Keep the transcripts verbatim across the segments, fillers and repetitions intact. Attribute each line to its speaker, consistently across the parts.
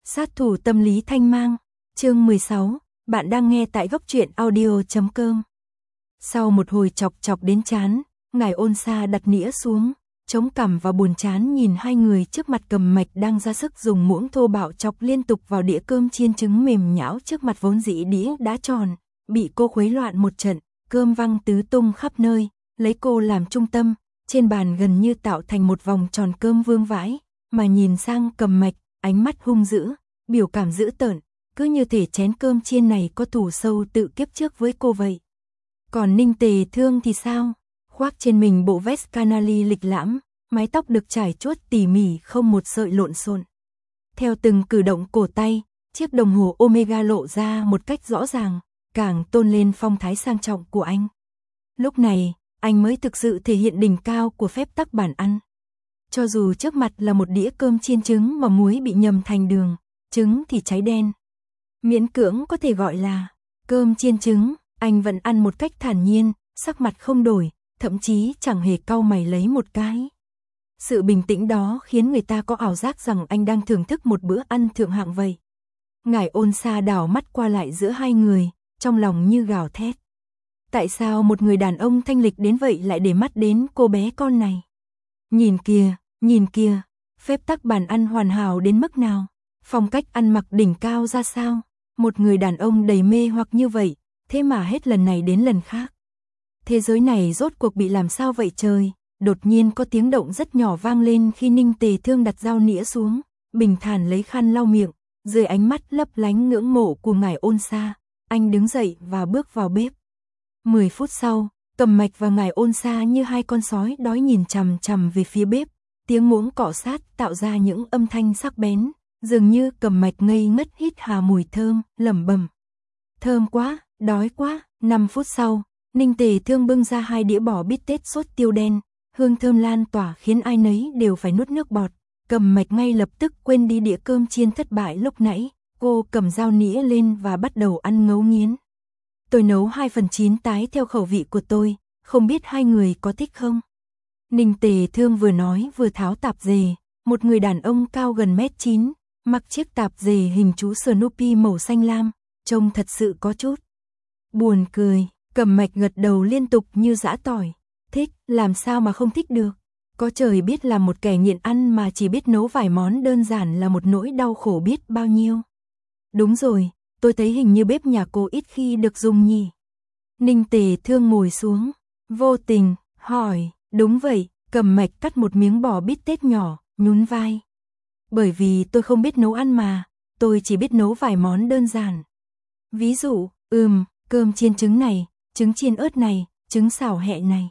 Speaker 1: Sát thủ tâm lý thanh mang, chương mười sáu, bạn đang nghe tại góc truyện audio chấm com. Sau một hồi chọc chọc đến chán, ngài Ôn Sa đặt nĩa xuống, chống cằm và buồn chán nhìn hai người trước mặt Cầm Mạch đang ra sức dùng muỗng thô bạo chọc liên tục vào đĩa cơm chiên trứng mềm nhão trước mặt vốn dĩ đĩa đã tròn, bị cô khuấy loạn một trận, cơm văng tứ tung khắp nơi, lấy cô làm trung tâm, trên bàn gần như tạo thành một vòng tròn cơm vương vãi, mà nhìn sang Cầm Mạch, ánh mắt hung dữ, biểu cảm dữ tợn, cứ như thể chén cơm chiên này có thù sâu tự kiếp trước với cô vậy. Còn Ninh Tề Thương thì sao? Khoác trên mình bộ vest canali lịch lãm, mái tóc được trải chuốt tỉ mỉ không một sợi lộn xộn. Theo từng cử động cổ tay, chiếc đồng hồ Omega lộ ra một cách rõ ràng, càng tôn lên phong thái sang trọng của anh. Lúc này, anh mới thực sự thể hiện đỉnh cao của phép tắc bàn ăn. Cho dù trước mặt là một đĩa cơm chiên trứng mà muối bị nhầm thành đường, trứng thì cháy đen. Miễn cưỡng có thể gọi là cơm chiên trứng, anh vẫn ăn một cách thản nhiên, sắc mặt không đổi, thậm chí chẳng hề cau mày lấy một cái. Sự bình tĩnh đó khiến người ta có ảo giác rằng anh đang thưởng thức một bữa ăn thượng hạng vậy. Ngải Ôn Sa đảo mắt qua lại giữa hai người, trong lòng như gào thét. Tại sao một người đàn ông thanh lịch đến vậy lại để mắt đến cô bé con này? Nhìn kìa, nhìn kìa, phép tắc bàn ăn hoàn hảo đến mức nào? Phong cách ăn mặc đỉnh cao ra sao? Một người đàn ông đầy mê hoặc như vậy, thế mà hết lần này đến lần khác. Thế giới này rốt cuộc bị làm sao vậy trời? Đột nhiên có tiếng động rất nhỏ vang lên khi Ninh Tề Thương đặt dao nĩa xuống, bình thản lấy khăn lau miệng, dưới ánh mắt lấp lánh ngưỡng mộ của ngải Ôn Sa, anh đứng dậy và bước vào bếp. Mười phút sau, Cầm Mạch và ngải Ôn Sa như hai con sói đói nhìn chằm chằm về phía bếp, tiếng muỗng cọ sát tạo ra những âm thanh sắc bén, dường như Cầm Mạch ngây ngất hít hà mùi thơm, lẩm bẩm. Thơm quá, đói quá. Năm phút sau, Ninh Tề Thương bưng ra hai đĩa bò bít tết sốt tiêu đen, hương thơm lan tỏa khiến ai nấy đều phải nuốt nước bọt. Cầm Mạch ngay lập tức quên đi đĩa cơm chiên thất bại lúc nãy, cô cầm dao nĩa lên và bắt đầu ăn ngấu nghiến. Tôi nấu hai phần chín tái theo khẩu vị của tôi, không biết hai người có thích không? Ninh Tề Thương vừa nói vừa tháo tạp dề, một người đàn ông cao gần mét chín, mặc chiếc tạp dề hình chú Snoopy màu xanh lam, trông thật sự có chút buồn cười. Cầm Mạch gật đầu liên tục như giã tỏi. Thích, làm sao mà không thích được? Có trời biết là một kẻ nghiện ăn mà chỉ biết nấu vài món đơn giản là một nỗi đau khổ biết bao nhiêu. Đúng rồi, tôi thấy hình như bếp nhà cô ít khi được dùng nhỉ. Ninh Tề Thương ngồi xuống, vô tình, hỏi, đúng vậy. Cầm Mạch cắt một miếng bò bít tết nhỏ, nhún vai. Bởi vì tôi không biết nấu ăn mà, tôi chỉ biết nấu vài món đơn giản. Ví dụ, ừm, cơm chiên trứng này, trứng chiên ớt này, trứng xào hẹ này.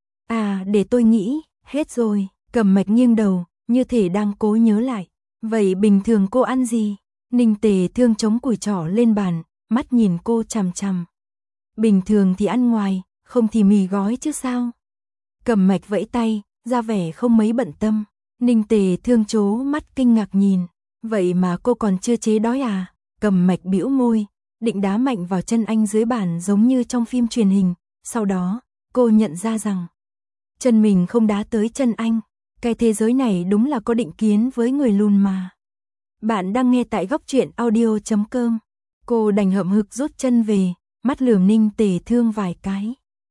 Speaker 1: À, để tôi nghĩ, hết rồi. Cầm Mạch nghiêng đầu, như thể đang cố nhớ lại. Vậy bình thường cô ăn gì? Ninh Tề Thương chống cùi trỏ lên bàn, mắt nhìn cô chằm chằm. Bình thường thì ăn ngoài, không thì mì gói chứ sao? Cầm Mạch vẫy tay, ra vẻ không mấy bận tâm. Ninh Tề Thương trố mắt kinh ngạc nhìn. Vậy mà cô còn chưa chế đói à? Cầm Mạch bĩu môi, định đá mạnh vào chân anh dưới bàn giống như trong phim truyền hình. Sau đó, cô nhận ra rằng chân mình không đá tới chân anh. Cái thế giới này đúng là có định kiến với người lùn mà. Bạn đang nghe tại góc truyện audio chấm com. Cô đành hậm hực rút chân về, mắt lườm Ninh Tề Thương vài cái.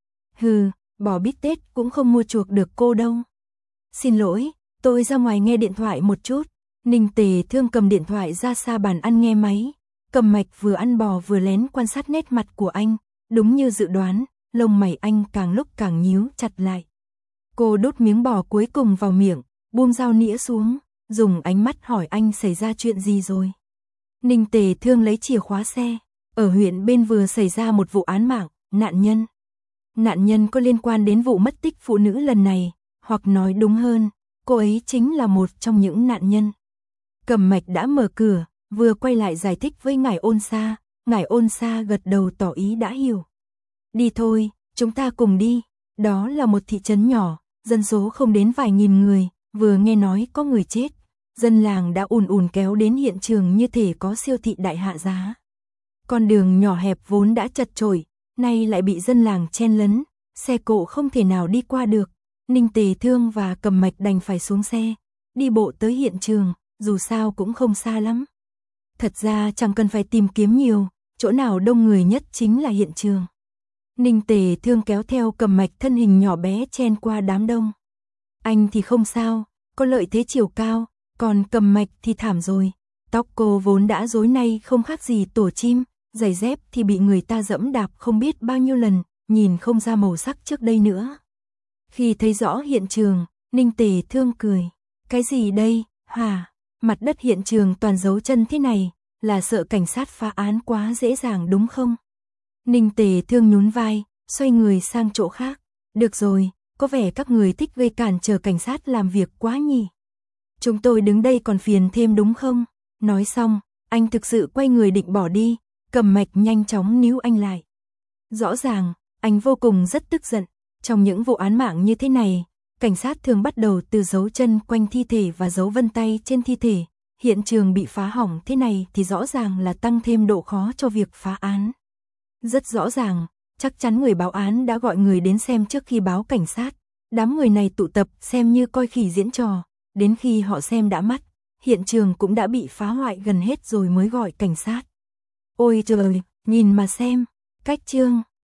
Speaker 1: Hừ, bò bít tết cũng không mua chuộc được cô đâu. Xin lỗi, tôi ra ngoài nghe điện thoại một chút. Ninh Tề Thương cầm điện thoại ra xa bàn ăn nghe máy. Cầm Mạch vừa ăn bò vừa lén quan sát nét mặt của anh, đúng như dự đoán, lông mày anh càng lúc càng nhíu chặt lại. Cô đút miếng bò cuối cùng vào miệng, buông dao nĩa xuống, dùng ánh mắt hỏi anh xảy ra chuyện gì rồi. Ninh Tề Thương lấy chìa khóa xe, ở huyện bên vừa xảy ra một vụ án mạng, nạn nhân. Nạn nhân có liên quan đến vụ mất tích phụ nữ lần này, hoặc nói đúng hơn, cô ấy chính là một trong những nạn nhân. Cầm Mạch đã mở cửa, vừa quay lại giải thích với ngải Ôn Sa, ngải Ôn Sa gật đầu tỏ ý đã hiểu. Đi thôi, chúng ta cùng đi. Đó là một thị trấn nhỏ, dân số không đến vài nghìn người, vừa nghe nói có người chết, dân làng đã ùn ùn kéo đến hiện trường như thể có siêu thị đại hạ giá. Con đường nhỏ hẹp vốn đã chật chội, nay lại bị dân làng chen lấn, xe cộ không thể nào đi qua được. Ninh Tề Thương và Cầm Mạch đành phải xuống xe, đi bộ tới hiện trường, dù sao cũng không xa lắm. Thật ra chẳng cần phải tìm kiếm nhiều, chỗ nào đông người nhất chính là hiện trường. Ninh Tề Thương kéo theo Cầm Mạch thân hình nhỏ bé chen qua đám đông. Anh thì không sao, có lợi thế chiều cao, còn Cầm Mạch thì thảm rồi. Tóc cô vốn đã rối nay không khác gì tổ chim, giày dép thì bị người ta dẫm đạp không biết bao nhiêu lần, nhìn không ra màu sắc trước đây nữa. Khi thấy rõ hiện trường, Ninh Tề Thương cười. Cái gì đây, hả? Mặt đất hiện trường toàn dấu chân thế này, là sợ cảnh sát phá án quá dễ dàng đúng không? Ninh Tề Thương nhún vai, xoay người sang chỗ khác. Được rồi, có vẻ các người thích gây cản trở cảnh sát làm việc quá nhỉ. Chúng tôi đứng đây còn phiền thêm đúng không? Nói xong, anh thực sự quay người định bỏ đi, Cầm Mạch nhanh chóng níu anh lại. Rõ ràng, anh vô cùng rất tức giận. Trong những vụ án mạng như thế này, cảnh sát thường bắt đầu từ dấu chân quanh thi thể và dấu vân tay trên thi thể. Hiện trường bị phá hỏng thế này thì rõ ràng là tăng thêm độ khó cho việc phá án. Rất rõ ràng, chắc chắn người báo án đã gọi người đến xem trước khi báo cảnh sát. Đám người này tụ tập xem như coi khỉ diễn trò, đến khi họ xem đã mắt, hiện trường cũng đã bị phá hoại gần hết rồi mới gọi cảnh sát. Ôi trời, nhìn mà xem, cách chương